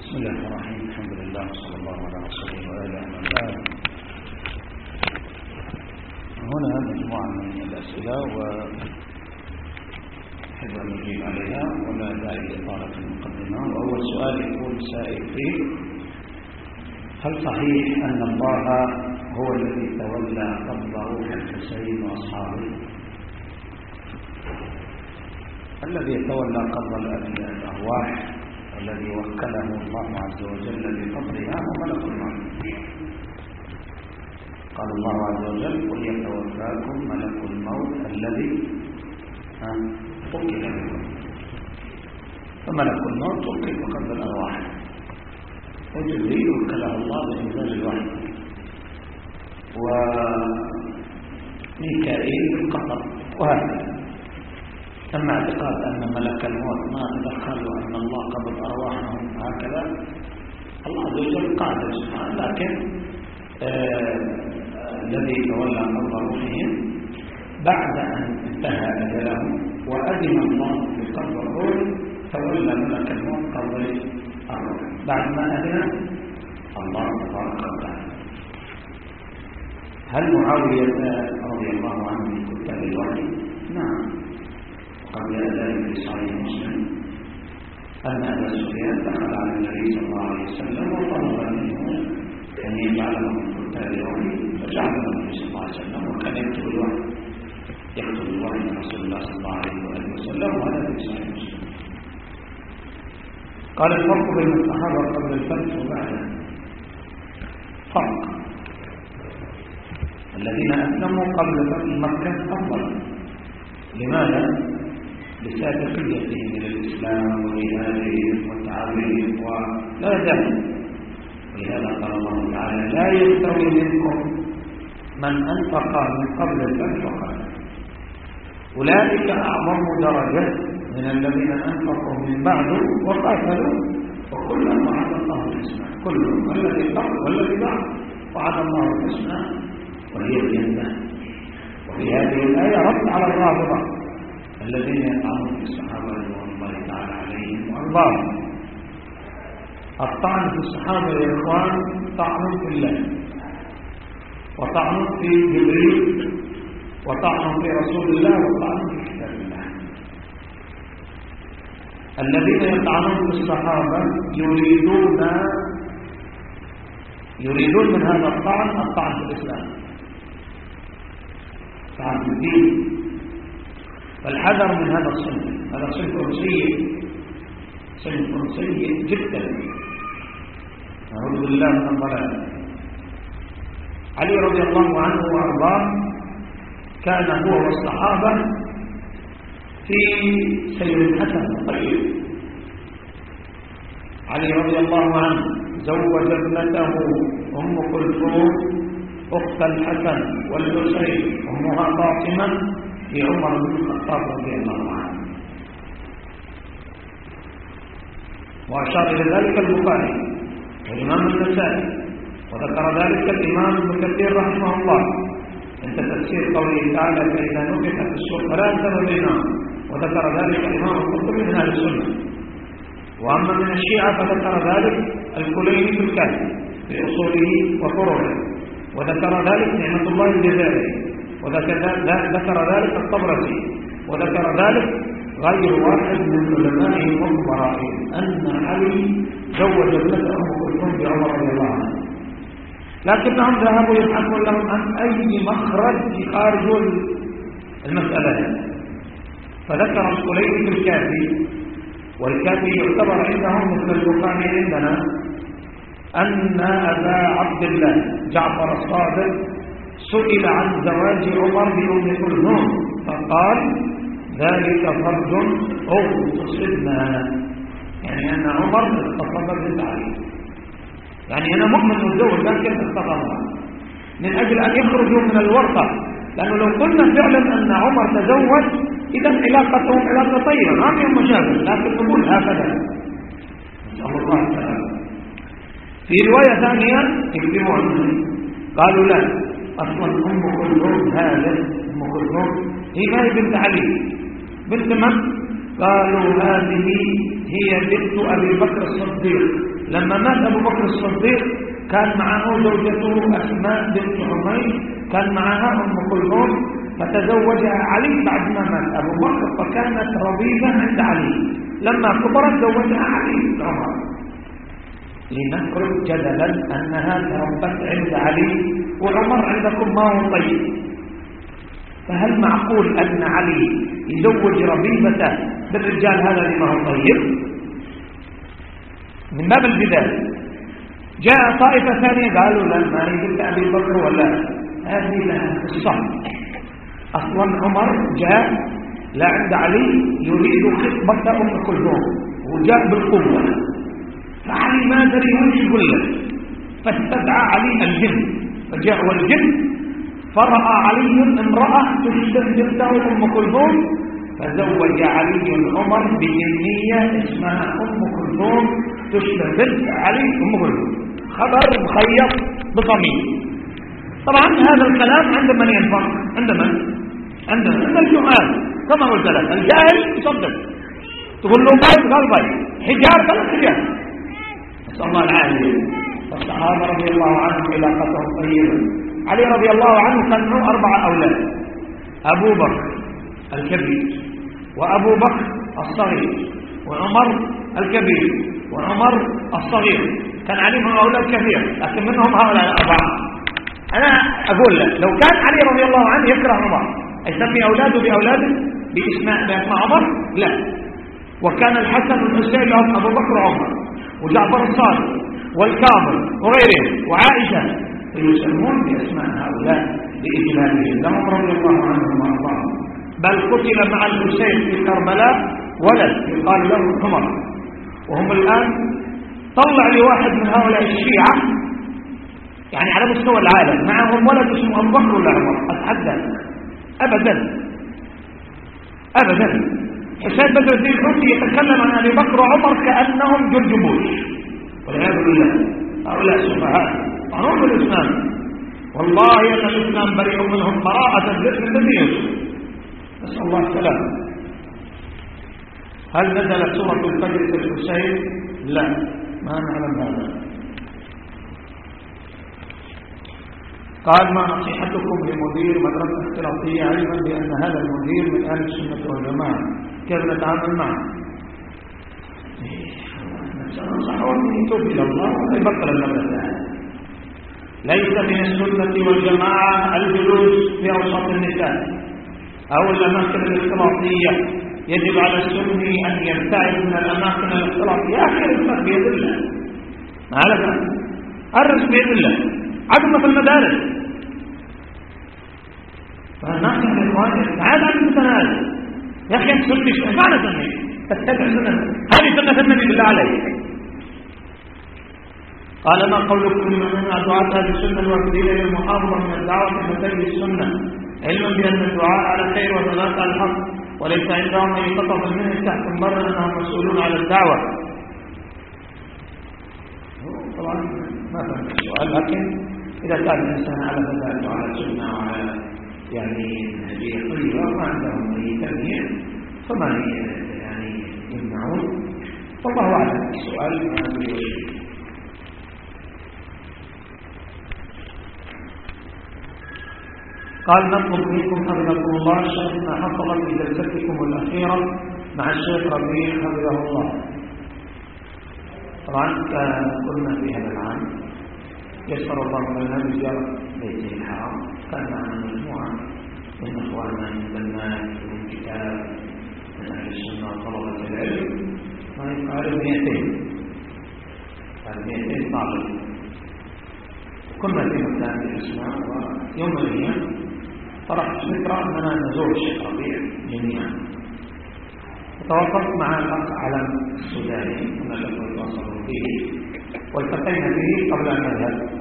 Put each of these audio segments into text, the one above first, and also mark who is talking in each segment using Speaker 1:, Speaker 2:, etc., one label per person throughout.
Speaker 1: بسم الله الرحمن الرحيم. الحمد لله وصلى الله على رسوله وآله وسلم. هنا مجموعة من الأسئلة وأحب أن نجيب عليها ولا داعي لإطالة المقدمة. وأول سؤال يقول سائل فيه: هل صحيح أن الله هو الذي تولى قبض روح الحسين وأصحابه؟ الذي يتولى قبض الأرواح الذي وكله الله عز وجل بقبضها هو ملك الموت. قال الله عز وجل: قل يتوفاكم ملك الموت الذي وكل بكم. فملك الموت وكل بقبض الأرواح، وجبريل وكله الله بإنزال الوحي، وميكائيل بالقطر، وهكذا. أما اعتقاد أن ملك الموت ما تدخل وأن الله قبض أرواحهم هكذا، الله عز وجل قادر سبحانه، لكن الذي تولى قبض روحهم بعد أن انتهى أجلهم وأذن الله بقبض الروح، تولى ملك الموت قبض الروح بعد ما أذن الله تبارك وتعالى. هل معاوية رضي الله عنه من كتاب الوحي؟ نعم، قبل ذلك في صحيح مسلم أن أبا سفيان دخل على النبي صلى الله عليه وسلم وطلب منه أن يجعله من كتاب الوحي، فجعله النبي صلى الله عليه وسلم، وكان يكتب الوحي من رسول الله صلى الله عليه وسلم، وهذا في صحيح مسلم. قال: الفرق بين الصحابة قبل الفتح وبعده. فرق: الذين أسلموا قبل فتح مكة أفضل. لماذا؟ لسابقيتهم إلى الإسلام وجهادهم وتعبهم ولا ذلك. ولهذا قال الله تعالى: لا يستوي منكم من أنفق من قبل الفتح وقاتل، أولئك أعظم درجة من الذين أنفقوا من بعد وقاتلوا، وكلا وعد الله الحسنى. كلهم، الذي قبل والذي بعد، وعد الله الحسنى وهي الجنة. وفي هذه الآية رد على الرافضة الذين يطعنون في الصحابة رضوان الله تعالى عليهم وأرضاهم. الطعن في الصحابة يا إخوان طعن في الله، وطعن في جبريل، وطعن في رسول الله، وطعن في كتاب الله. الذين يطعنون في الصحابة يريدون من هذا الطعن في الإسلام، طعن في الدين. فالحذر من هذا الصنف، هذا صنف سيء جدا، نعوذ بالله من الضلال. علي رضي الله عنه وارضاه كان هو والصحابه في سير حسن طيب. علي رضي الله عنه زوج ابنته ام كلثوم اخت الحسن والحسين امها فاطمه لعمر بن الخطاب رضي الله عنه، وأشار إلى ذلك البخاري والإمام النسائي، وذكر ذلك الإمام ابن كثير رحمه الله عند تفسير قوله تعالى: فإذا نفخ في الصور فلا أنساب بينهم، وذكر ذلك الإمام القرطبي من أهل السنة. وأما من الشيعة فذكر ذلك الكليني في الكافي في أصوله وفروعه، وذكر ذلك نعمة الله الجزائري، وذكر ذلك الطبرسي، وذكر ذلك غير واحد من علمائهم وخبرائهم أن علي زوج ابنته أم كلثوم بعمر رضي الله عنه، لكنهم ذهبوا يبحثون لهم عن أي مخرج يخارجوا المسألة. فذكر الكليني في الكافي، والكافي يعتبر عندهم مثل البخاري عندنا، أن أبا عبد الله جعفر الصادق سئل عن زواج عمر بأم كلثوم فقال: ذلك فرج اغتصبنا، يعني أن عمر اغتصب بنت علي، يعني أنا مؤمن متزوج لكن اغتصبها من أجل أن يخرجوا من الورطة، لأنه لو قلنا فعلا أن عمر تزوج إذا علاقتهم علاقة طيبة ما فيهم مشاكل، لكن نقول هكذا نسأل الله تعالى. في رواية ثانية يكتبوا عنها قالوا: لا، أصلا أم كلثوم هذا أم كلثوم هي ما هي بنت علي، بنت من؟ قالوا هذه هي بنت أبي بكر الصديق. لما مات أبو بكر الصديق كان معه زوجته أسماء بنت عميس، كان معها أم كلثوم، فتزوجها علي بعد ما مات أبو بكر، فكانت ربيبة عند علي. لما كبرت زوجها علي بن عمر. لنفرض جدلا أنها تربت عند علي وعمر عندكم ما هو طيب، فهل معقول أن علي يزوج ربيبته بالرجال هذا لما هو طيب؟ من باب الجدال. جاء طائفة ثانية قالوا لا، ما يجب أبي بكر ولا هذه لها قصة. أصلا عمر جاء لا عند علي يريد خطبة أم كلثوم وجاء بالقوة، فعلي ما دري وش يقول له، فاستدعى علي الجن، فجاء والجن فرأى علي امرأة تشبه بنته أم كلثوم، فزوج علي عمر بجنية اسمها أم كلثوم تشبه بنت علي أم كلثوم. خبر مخيط بضمير. طبعا هذا الكلام عند من ينفع؟ عند من؟ عند الجهال. كما قلت لك الجاهل يصدق، تقول له بايت قال بايت، حجار قال حجار. نسأل الله العافية. والصحابة رضي الله عنهم علاقتهم طيبة. علي رضي الله عنه كان له 4 أولاد: أبو بكر الكبير، وأبو بكر الصغير، وعمر الكبير، وعمر الصغير. كان علي معه أولاد كثير، لكن منهم هؤلاء 4. أنا أقول لك لو كان علي رضي الله عنه يكره عمر، يسمي أولاده بأولاده باسماء عمر؟ لا. وكان الحسن والحسين لهم أبو بكر وعمر وجعفر الصادق والكاظم وغيرهم وعائشة، فيسمون بأسماء هؤلاء لإجلالهم لهم رضي الله عنهم وأرضاهم. بل قتل مع الحسين في كربلاء ولد يقال له عمر، وهم الآن طلع لي واحد من هؤلاء الشيعة يعني على مستوى العالم معهم ولد اسمه أبو بكر ولا عمر، أتحدث أبدا أبدا. حسين بدر الدين الحوثي يتكلم عن أبي بكر وعمر كأنهم جورج بوش، والعياذ بالله. هؤلاء سفهاء عنهم الإسلام، والله أن الإسلام بريء منهم براءة الذئب الذي يسوع. نسأل الله السلامة. هل نزلت سورة الفجر في الحسين؟ لا، ما نعلم هذا. قال: ما نصيحتكم لمدير مدرسة اختلاطية علما بأن هذا المدير من أهل السنة والجماعة، كيف نتعامل معه؟ ننصحه أن يتوب إلى الله ويبطل المدرسة. ليس من السنة والجماعة الجلوس في أوسط النساء أو الأماكن الاختلاطية. يجب على السني أن يبتعد من الأماكن الاختلاطية. يا أخي الرزق بيد الله، ما عليك، الرزق بيد الله. عدم في المدارس، فنحن يا إخواني تعال عن المتنازل. يا أخي أنت سني، معنى سني تتبع سنة، هذه سنة النبي بالله عليك. قال: ما قولكم لمن منع دعاة أهل السنة الوافدين للمحافظة من الدعوة بمثل السنة، علما بأن الدعاء على خير والصلاة على الحق، وليس عندهم أن يقطع منه تحت المرة أنهم مسؤولون على الدعوة. طبعا ما فهمت السؤال، لكن إذا كان الإنسان على ذلك وعلى السنة وعلى يعني هدية طيبة وما عندهم أي تنمية فما هي يعني يمنعون. والله أعلم. السؤال ما بيوجه. قال: نطلب منكم حفظكم الله شرح ما حصل في جلستكم الأخيرة مع الشيخ ربيع حفظه الله. طبعا كنا في هذا العام يسر الله لنا بزيارة بيته الحرام، كان معنا مجموعة من إخواننا من بنات ومن كتاب من أهل السنة وطلبة العلم، ما يقارب 200 طالب. كنا في مكان الإسلام، ويوم من الأيام طرحت فكرة أننا نزور الشيخ ربيع جميعا. توقفت مع الأخ علم السوداني كنا نتواصل فيه والتقينا به قبل أن نذهب،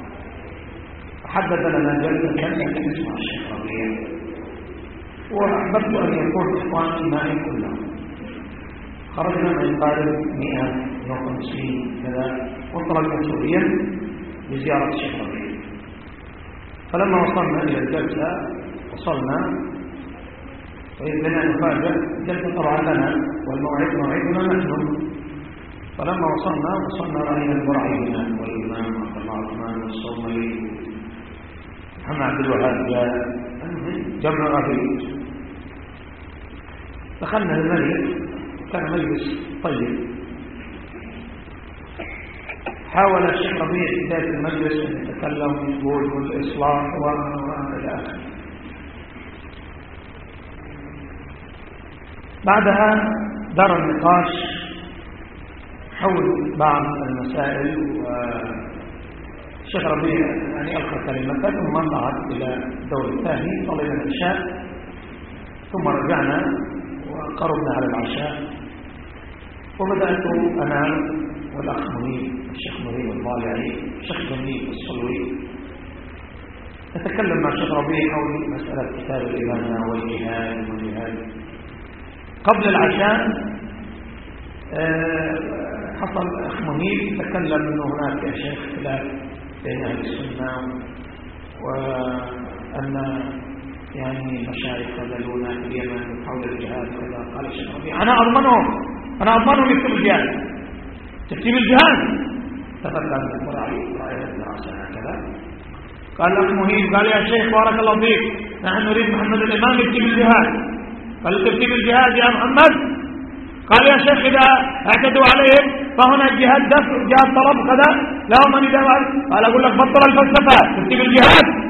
Speaker 1: حدد لنا جلسة اسمها الشيخ ربيع، وأحببت أن يكون إخواني معي كلهم. خرجنا من قارب 150 كذا، وانطلقنا سوريا لزيارة الشيخ ربيع. فلما وصلنا إلى الجلسة وصلنا وإذ بنا نفاجأ جلسة طبعتنا والموعد موعدنا نحن. فلما وصلنا رأينا البرعي هنا والإمام عبد الله عثمان والصوملي محمد عبد الوهاب جاء جمع رفيق. دخلنا المجلس، كان مجلس طيب. حاول الشيخ ربيع في بداية المجلس أن يتكلم ويقول والإصلاح وإلى آخره. بعدها دار النقاش حول بعض المسائل، والشيخ ربيع يعني ألقى كلمة ثم صعد إلى الدور الثاني صلينا العشاء ثم رجعنا وقربنا على العشاء، وبدأت أنا والأخ منيب الشيخ منيب الضالعي الشيخ منيب الصلوي نتكلم مع الشيخ ربيع حول مسألة كتاب الإبانة والجهاد والجهاد. قبل العشاء حصل أخ منيب تكلم أنه هناك يا شيخ خلاف بين أهل السنة، وأن يعني مشايخ خذلونا في اليمن حول الجهاد وكذا. قال الشيخ ربيع أنا أضمنهم يكتب الجهاد، تكتب الجهاد. تفكر البرعي رأي الدراسة هكذا. قال الأخ منيب قال يا شيخ بارك الله فيك نحن نريد محمد الإمام يكتب الجهاد. قال تكتب الجهاد يا محمد. قال يا شيخ إذا اعتدوا عليهم فهنا الجهاد دفع جهاد طلب كذا لهم من يدفع. قال أقول لك بطل الفلسفة تكتب الجهاد.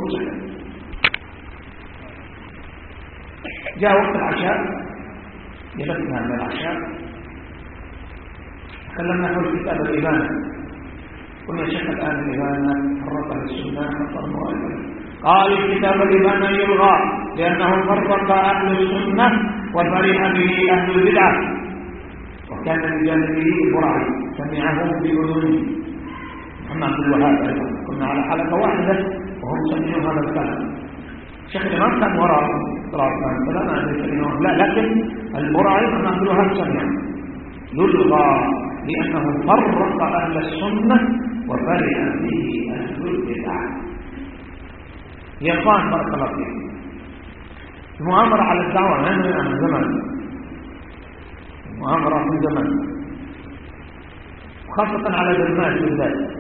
Speaker 1: جاء وقت العشاء جلسنا من العشاء تكلمنا حول كتاب الإبانة. قلنا يا شيخ الآن الإبانة فرق السنة حصر المؤلف. قال كتاب الإبانة يلغى لأنه فرق أهل السنة وفرح به أهل البدعة. وكان بجانبه البرعي سمعه بأذنه محمد عبد الوهاب أيضا. كنا على حلقة واحدة وهم سمعوا هذا الكلام. الشيخ الإمام كان وراء لا لكن البرعي محمد عبد الوهاب سمعه. يلغى لأنه فرق أهل السنة وفرح به أهل البدعة. يا إخوان بارك الله فيكم، المؤامرة على الدعوة من زمان، المؤامرة من زمان وخاصة على الدرمات بالذات.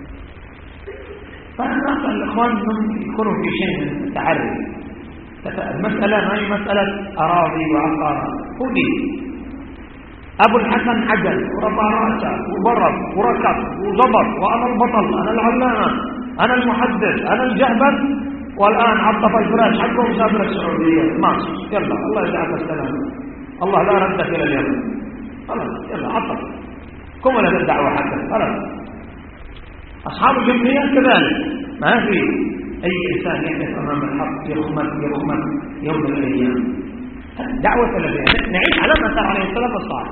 Speaker 1: فأنا أسأل الإخوان أنهم يكونوا في شيء من التعري. المسألة ما هي مسألة أراضي وعقارات، هو دين. أبو الحسن عجل ورفع رأسه وضرب وركض وضبط وأنا البطل أنا العلامة أنا المحدث أنا الجهبذ، والآن عطف الفراش حقه وسافر السعودية مصر. يلا الله يجعلك السلام، الله لا ردك إلى اليمن. خلاص يلا عطف كملت الدعوة حقك خلاص. أصحاب الجمعيات كذلك، ما في أي إنسان يحدث أمام الحق يخمد يوم من الأيام. دعوة الذين نعيش على ما صار عليه السلام الصالح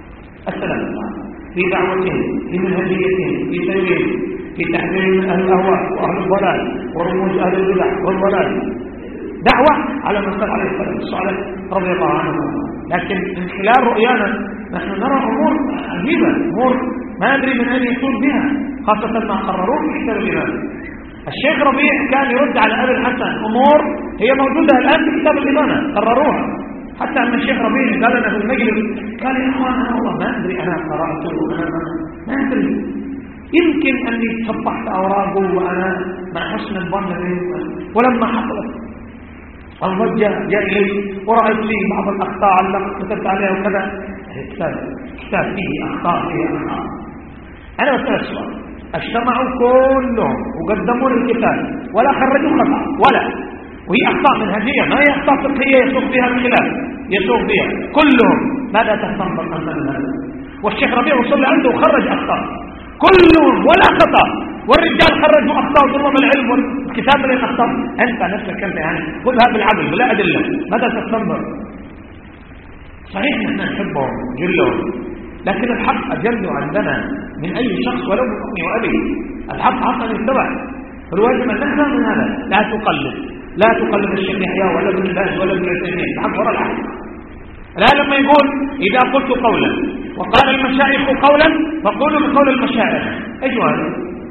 Speaker 1: في دعوتهم في منهجيتهم في سيرهم في تحذير أهل الأهواء وأهل الضلال ورموز أهل البدع والضلال. دعوة على ما صار عليه السلام الصالح رضي الله عنه. لكن من خلال رؤيانا نحن نرى أمور عجيبة، أمور ما ندري من أين يكون بها، خاصة ما قرروه في كتاب الإمام. الشيخ ربيع كان يرد على أبي الحسن أمور هي موجودة الآن في كتاب الإمام قرروها. حتى أن الشيخ ربيع قال لنا في المجلس قال يا أخوان أنا والله ما أدري أنا قرأته ما أدري، يمكن أني تصفحت أوراقه وأنا مع حسن الظن به، ولما حصلت الضجة جاء إلي ورأيت لي بعض الأخطاء التي كتبت عليها وكذا. كتاب فيه أخطاء أنا أسأل السؤال، اجتمعوا كلهم وقدموا الكتاب ولا خرجوا خطأ وهي أخطاء منهجية ما هي أخطاء فقهية يسوق بها الخلاف يسوق بها كلهم. ماذا تستنبط أنت من هذا؟ والشيخ ربيع وصل عنده وخرج أخطاء كلهم ولا خطأ، والرجال خرجوا أخطاء طلاب العلم والكتاب من الأخطاء. أنت نفسك أنت يعني خذها بالعدل بلا أدلة، ماذا تستنبط؟ صحيح نحن نحبهم جلهم، لكن الحق أجل عندنا من أي شخص ولو من أمي وأبي. الحق حقا يتبع، فالواجب أن نحن من هذا لا تقلد الشيخ يحيى ولا ابن باز ولا ابن عثيمين. الحق وراء الحق. لا لما يقول إذا قلت قولا وقال المشايخ قولا فقولوا بقول المشايخ. ايش هذا؟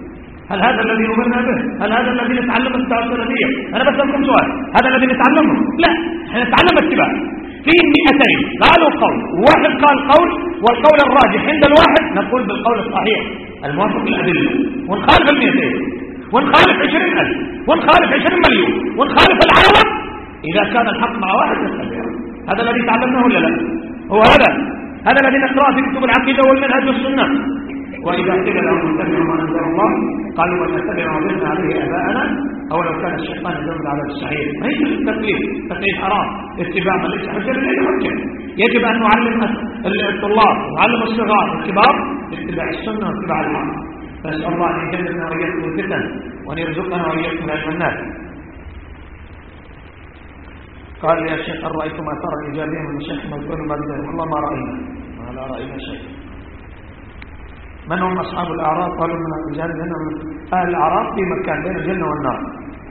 Speaker 1: هل هذا الذي أمرنا به؟ هل هذا الذي نتعلم الدعوة السلفية؟ أنا بسألكم سؤال، هذا الذي نتعلمه؟ لا، احنا نتعلم اتباع. في 200 قالوا قول، واحد قال قول، والقول الراجح عند الواحد نقول بالقول الصحيح الموافق للأدلة، ونخالف 200، ونخالف 20,000، ونخالف 20 مليون، ونخالف العالم. إذا كان الحق مع واحد نتبعه. هذا الذي تعلمناه ولا لا؟ هو هذا الذي نقرأه في كتب العقيدة والمنهج والسنة. وإذا قيل لهم اتبعوا ما أنزل الله قالوا ونتبع ما وجدنا عليه آباءنا أو لو كان الشيطان يدل على الصحيح. ما هي التقليد حرام، اتباع من ليس حجة لله حجة. يجب أن نعلم الطلاب نعلم الصغار الكبار باتباع السنة واتباع الحق. فأسأل الله أن يجنبنا وإياكم الفتن وأن يرزقنا وإياكم علم الناس. قال يا شيخ هل رأيتم أثار الإيجابية من الشيخ مذكور المبدأ؟ والله ما رأينا، لا رأينا شيء. من هم أصحاب الأعراف؟ قالوا من الرجال جنة. أهل الأعراف في مكان بين الجنة والنار.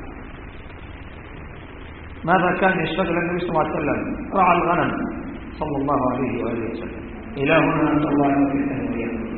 Speaker 1: ماذا كان يشتغل النبي صلى الله عليه وسلم؟ رعى الغنم صلى الله عليه وآله وسلم. إلهنا أنت الله